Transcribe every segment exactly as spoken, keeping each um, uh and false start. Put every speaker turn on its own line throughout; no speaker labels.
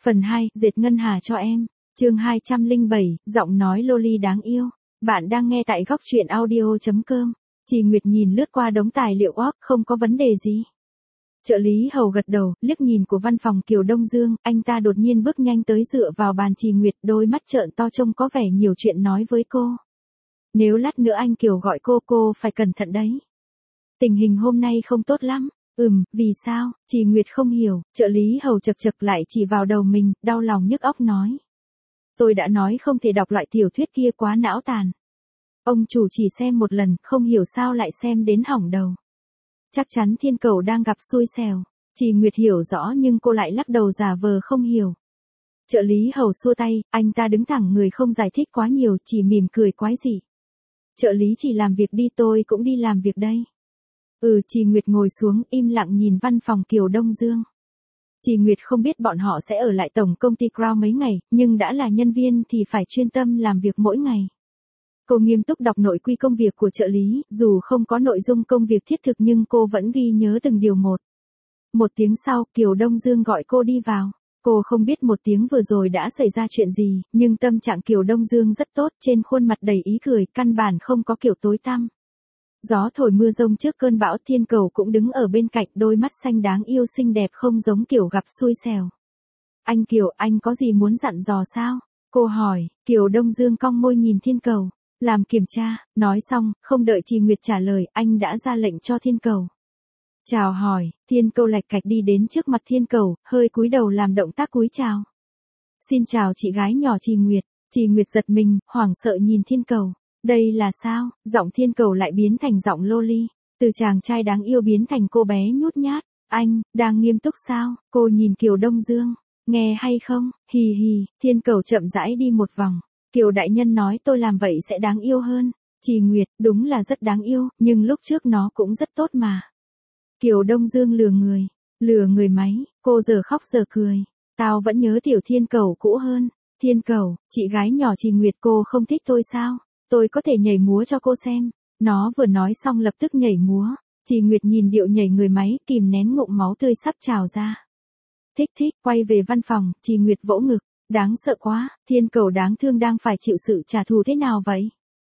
Phần hai, dệt ngân hà cho em. Chương hai trăm lẻ bảy, giọng nói loli đáng yêu. Bạn đang nghe tại góc truyện audio chấm com. Chị Nguyệt nhìn lướt qua đống tài liệu org, không có vấn đề gì. Trợ lý hầu gật đầu, liếc nhìn của văn phòng Kiều Đông Dương, anh ta đột nhiên bước nhanh tới dựa vào bàn chị Nguyệt, đôi mắt trợn to trông có vẻ nhiều chuyện nói với cô. Nếu lát nữa anh Kiều gọi cô, cô phải cẩn thận đấy. Tình hình hôm nay không tốt lắm. Ừm, vì sao? Chị Nguyệt không hiểu, trợ lý hầu chật chật lại chỉ vào đầu mình, đau lòng nhức óc nói. Tôi đã nói không thể đọc loại tiểu thuyết kia, quá não tàn. Ông chủ chỉ xem một lần, không hiểu sao lại xem đến hỏng đầu. Chắc chắn Thiên Cầu đang gặp xui xẻo. Chị Nguyệt hiểu rõ nhưng cô lại lắc đầu giả vờ không hiểu. Trợ lý hầu xua tay, anh ta đứng thẳng người không giải thích quá nhiều, chỉ mỉm cười quái dị. Trợ lý chỉ làm việc đi, tôi cũng đi làm việc đây. Ừ, chị Nguyệt ngồi xuống, im lặng nhìn văn phòng Kiều Đông Dương. Chị Nguyệt không biết bọn họ sẽ ở lại tổng công ty Crown mấy ngày, nhưng đã là nhân viên thì phải chuyên tâm làm việc mỗi ngày. Cô nghiêm túc đọc nội quy công việc của trợ lý, dù không có nội dung công việc thiết thực nhưng cô vẫn ghi nhớ từng điều một. Một tiếng sau, Kiều Đông Dương gọi cô đi vào. Cô không biết một tiếng vừa rồi đã xảy ra chuyện gì, nhưng tâm trạng Kiều Đông Dương rất tốt, trên khuôn mặt đầy ý cười, căn bản không có kiểu tối tăm. Gió thổi mưa rông trước cơn bão, Thiên Cầu cũng đứng ở bên cạnh, đôi mắt xanh đáng yêu xinh đẹp không giống kiểu gặp xui xẻo. Anh Kiều, anh có gì muốn dặn dò sao? Cô hỏi. Kiều Đông Dương cong môi nhìn Thiên Cầu. Làm kiểm tra. Nói xong, không đợi chị Nguyệt trả lời, anh đã ra lệnh cho Thiên Cầu. Chào hỏi. Thiên Cầu lạch cạch đi đến trước mặt Thiên Cầu, hơi cúi đầu làm động tác cúi chào. Xin chào chị gái nhỏ chị Nguyệt. Chị Nguyệt giật mình, hoảng sợ nhìn Thiên Cầu. Đây là sao? Giọng Thiên Cầu lại biến thành giọng loli. Từ chàng trai đáng yêu biến thành cô bé nhút nhát. Anh, đang nghiêm túc sao? Cô nhìn Kiều Đông Dương. Nghe hay không? Hì hì. Thiên Cầu chậm rãi đi một vòng. Kiều đại nhân nói tôi làm vậy sẽ đáng yêu hơn. Chị Nguyệt, đúng là rất đáng yêu, nhưng lúc trước nó cũng rất tốt mà. Kiều Đông Dương lừa người. Lừa người máy. Cô giờ khóc giờ cười. Tao vẫn nhớ tiểu Thiên Cầu cũ hơn. Thiên Cầu, chị gái nhỏ chị Nguyệt, cô không thích tôi sao? Tôi có thể nhảy múa cho cô xem. Nó vừa nói xong lập tức nhảy múa. Chị Nguyệt nhìn điệu nhảy người máy, kìm nén ngụm máu tươi sắp trào ra. Thích thích, quay về văn phòng, chị Nguyệt vỗ ngực. Đáng sợ quá, Thiên Cầu đáng thương đang phải chịu sự trả thù thế nào vậy?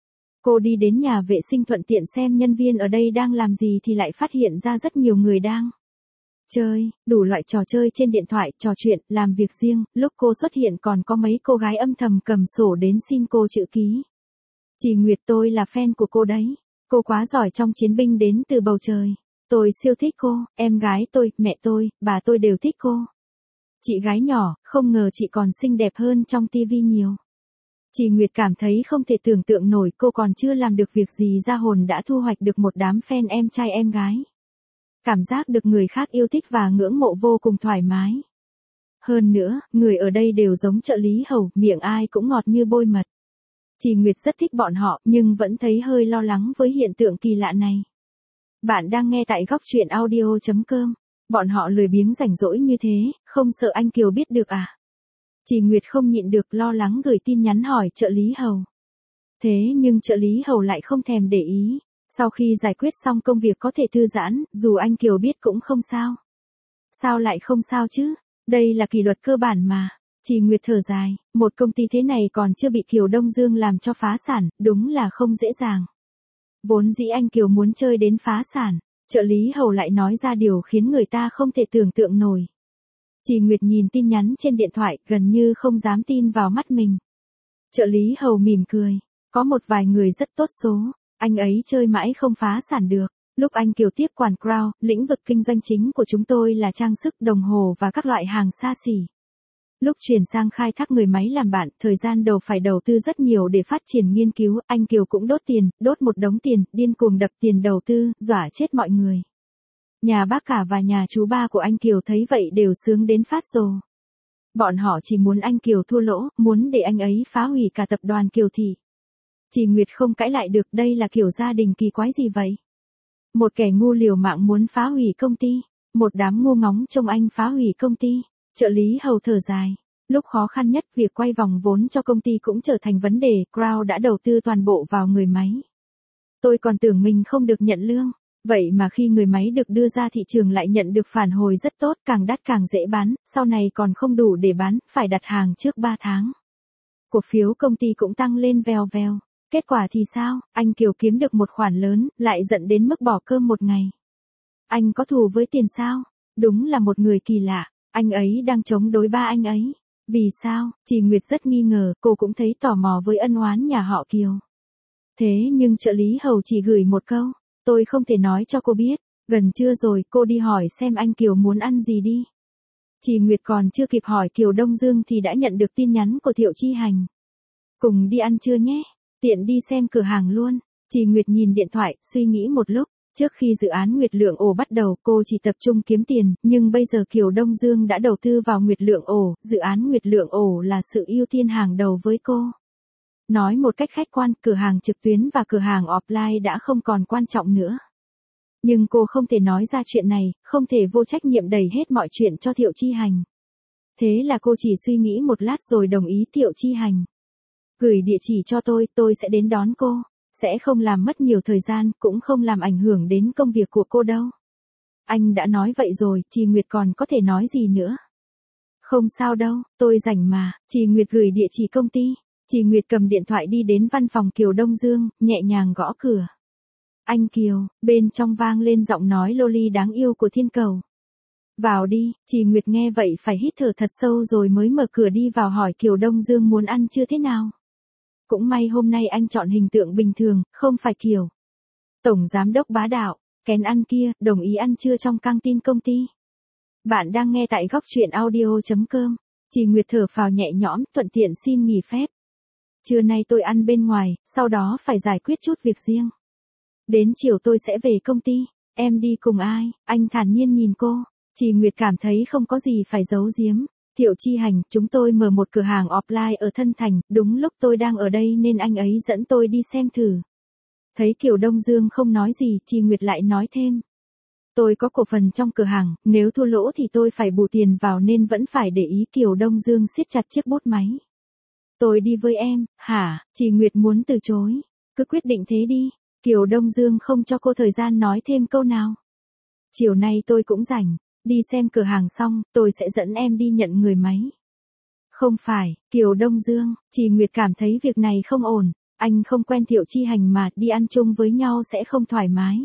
Cô đi đến nhà vệ sinh thuận tiện xem nhân viên ở đây đang làm gì thì lại phát hiện ra rất nhiều người đang chơi, đủ loại trò chơi trên điện thoại, trò chuyện, làm việc riêng. Lúc cô xuất hiện còn có mấy cô gái âm thầm cầm sổ đến xin cô chữ ký. Chị Nguyệt, tôi là fan của cô đấy. Cô quá giỏi trong chiến binh đến từ bầu trời. Tôi siêu thích cô, em gái tôi, mẹ tôi, bà tôi đều thích cô. Chị gái nhỏ, không ngờ chị còn xinh đẹp hơn trong tivi nhiều. Chị Nguyệt cảm thấy không thể tưởng tượng nổi, cô còn chưa làm được việc gì ra hồn đã thu hoạch được một đám fan em trai em gái. Cảm giác được người khác yêu thích và ngưỡng mộ vô cùng thoải mái. Hơn nữa, người ở đây đều giống trợ lý hầu, miệng ai cũng ngọt như bôi mật. Chị Nguyệt rất thích bọn họ, nhưng vẫn thấy hơi lo lắng với hiện tượng kỳ lạ này. Bạn đang nghe tại góc truyện audio chấm com. Bọn họ lười biếng rảnh rỗi như thế, không sợ anh Kiều biết được à? Chị Nguyệt không nhịn được, lo lắng gửi tin nhắn hỏi trợ lý hầu. Thế nhưng trợ lý hầu lại không thèm để ý. Sau khi giải quyết xong công việc có thể thư giãn, dù anh Kiều biết cũng không sao. Sao lại không sao chứ? Đây là kỷ luật cơ bản mà. Chị Nguyệt thở dài, một công ty thế này còn chưa bị Kiều Đông Dương làm cho phá sản, đúng là không dễ dàng. Vốn dĩ anh Kiều muốn chơi đến phá sản, trợ lý hầu lại nói ra điều khiến người ta không thể tưởng tượng nổi. Chị Nguyệt nhìn tin nhắn trên điện thoại, gần như không dám tin vào mắt mình. Trợ lý hầu mỉm cười, có một vài người rất tốt số, anh ấy chơi mãi không phá sản được. Lúc anh Kiều tiếp quản Crown, lĩnh vực kinh doanh chính của chúng tôi là trang sức, đồng hồ và các loại hàng xa xỉ. Lúc chuyển sang khai thác người máy làm bạn, thời gian đầu phải đầu tư rất nhiều để phát triển nghiên cứu, anh Kiều cũng đốt tiền, đốt một đống tiền, điên cuồng đập tiền đầu tư, dọa chết mọi người. Nhà bác cả và nhà chú ba của anh Kiều thấy vậy đều sướng đến phát rồ. Bọn họ chỉ muốn anh Kiều thua lỗ, muốn để anh ấy phá hủy cả tập đoàn Kiều Thị. Chị Nguyệt không cãi lại được, đây là kiểu gia đình kỳ quái gì vậy? Một kẻ ngu liều mạng muốn phá hủy công ty, một đám ngu ngóng trông anh phá hủy công ty. Trợ lý hầu thở dài. Lúc khó khăn nhất, việc quay vòng vốn cho công ty cũng trở thành vấn đề, Crown đã đầu tư toàn bộ vào người máy. Tôi còn tưởng mình không được nhận lương. Vậy mà khi người máy được đưa ra thị trường lại nhận được phản hồi rất tốt, càng đắt càng dễ bán, sau này còn không đủ để bán, phải đặt hàng trước ba tháng. Cổ phiếu công ty cũng tăng lên vèo vèo. Kết quả thì sao? Anh Kiều kiếm được một khoản lớn, lại giận đến mức bỏ cơm một ngày. Anh có thù với tiền sao? Đúng là một người kỳ lạ. Anh ấy đang chống đối ba anh ấy. Vì sao? Chị Nguyệt rất nghi ngờ, cô cũng thấy tò mò với ân oán nhà họ Kiều. Thế nhưng trợ lý hầu chỉ gửi một câu, tôi không thể nói cho cô biết. Gần trưa rồi, cô đi hỏi xem anh Kiều muốn ăn gì đi. Chị Nguyệt còn chưa kịp hỏi Kiều Đông Dương thì đã nhận được tin nhắn của Thiệu Chi Hành. Cùng đi ăn trưa nhé, tiện đi xem cửa hàng luôn. Chị Nguyệt nhìn điện thoại, suy nghĩ một lúc. Trước khi dự án Nguyệt Lượng Ổ bắt đầu, cô chỉ tập trung kiếm tiền, nhưng bây giờ Kiều Đông Dương đã đầu tư vào Nguyệt Lượng Ổ, dự án Nguyệt Lượng Ổ là sự ưu tiên hàng đầu với cô. Nói một cách khách quan, cửa hàng trực tuyến và cửa hàng offline đã không còn quan trọng nữa. Nhưng cô không thể nói ra chuyện này, không thể vô trách nhiệm đẩy hết mọi chuyện cho Thiệu Chi Hành. Thế là cô chỉ suy nghĩ một lát rồi đồng ý Thiệu Chi Hành. Gửi địa chỉ cho tôi, tôi sẽ đến đón cô. Sẽ không làm mất nhiều thời gian, cũng không làm ảnh hưởng đến công việc của cô đâu. Anh đã nói vậy rồi, chị Nguyệt còn có thể nói gì nữa. Không sao đâu, tôi rảnh mà. Chị Nguyệt gửi địa chỉ công ty. Chị Nguyệt cầm điện thoại đi đến văn phòng Kiều Đông Dương, nhẹ nhàng gõ cửa. Anh Kiều, bên trong vang lên giọng nói loli đáng yêu của Thiên Cầu. Vào đi, chị Nguyệt nghe vậy phải hít thở thật sâu rồi mới mở cửa đi vào hỏi Kiều Đông Dương muốn ăn trưa thế nào. Cũng may hôm nay anh chọn hình tượng bình thường, không phải Kiều tổng giám đốc bá đạo, kén ăn kia, đồng ý ăn trưa trong căng tin công ty. Bạn đang nghe tại góc truyện audio chấm com. Chị Nguyệt thở phào nhẹ nhõm, thuận tiện xin nghỉ phép. Trưa nay tôi ăn bên ngoài, sau đó phải giải quyết chút việc riêng. Đến chiều tôi sẽ về công ty. Em đi cùng ai? Anh thản nhiên nhìn cô. Chị Nguyệt cảm thấy không có gì phải giấu giếm. Thiệu Chi Hành, chúng tôi mở một cửa hàng offline ở Thân Thành, đúng lúc tôi đang ở đây nên anh ấy dẫn tôi đi xem thử. Thấy Kiều Đông Dương không nói gì, chị Nguyệt lại nói thêm. Tôi có cổ phần trong cửa hàng, nếu thua lỗ thì tôi phải bù tiền vào nên vẫn phải để ý. Kiều Đông Dương siết chặt chiếc bút máy. Tôi đi với em, hả? Chị Nguyệt muốn từ chối. Cứ quyết định thế đi. Kiều Đông Dương không cho cô thời gian nói thêm câu nào. Chiều nay tôi cũng rảnh. Đi xem cửa hàng xong, tôi sẽ dẫn em đi nhận người máy. Không phải, Kiều Đông Dương, chị Nguyệt cảm thấy việc này không ổn. Anh không quen Thiệu Chi Hành mà, đi ăn chung với nhau sẽ không thoải mái.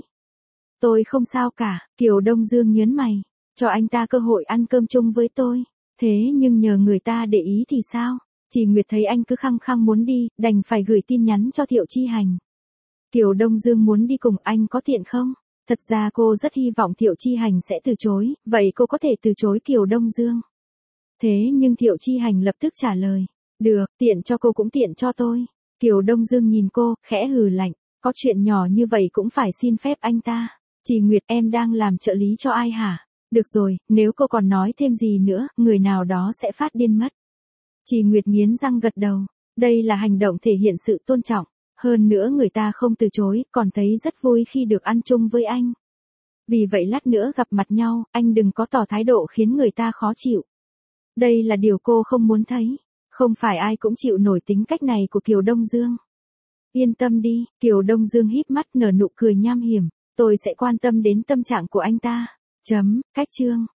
Tôi không sao cả, Kiều Đông Dương nhớn mày. Cho anh ta cơ hội ăn cơm chung với tôi. Thế nhưng nhờ người ta để ý thì sao? Chị Nguyệt thấy anh cứ khăng khăng muốn đi, đành phải gửi tin nhắn cho Thiệu Chi Hành. Kiều Đông Dương muốn đi cùng anh có tiện không? Thật ra cô rất hy vọng Thiệu Chi Hành sẽ từ chối, vậy cô có thể từ chối Kiều Đông Dương. Thế nhưng Thiệu Chi Hành lập tức trả lời. Được, tiện cho cô cũng tiện cho tôi. Kiều Đông Dương nhìn cô, khẽ hừ lạnh. Có chuyện nhỏ như vậy cũng phải xin phép anh ta. Chị Nguyệt, em đang làm trợ lý cho ai hả? Được rồi, nếu cô còn nói thêm gì nữa, người nào đó sẽ phát điên mất. Chị Nguyệt nghiến răng gật đầu. Đây là hành động thể hiện sự tôn trọng. Hơn nữa người ta không từ chối, còn thấy rất vui khi được ăn chung với anh. Vì vậy lát nữa gặp mặt nhau, anh đừng có tỏ thái độ khiến người ta khó chịu. Đây là điều cô không muốn thấy. Không phải ai cũng chịu nổi tính cách này của Kiều Đông Dương. Yên tâm đi, Kiều Đông Dương híp mắt nở nụ cười nham hiểm. Tôi sẽ quan tâm đến tâm trạng của anh ta. Chấm, cách chương.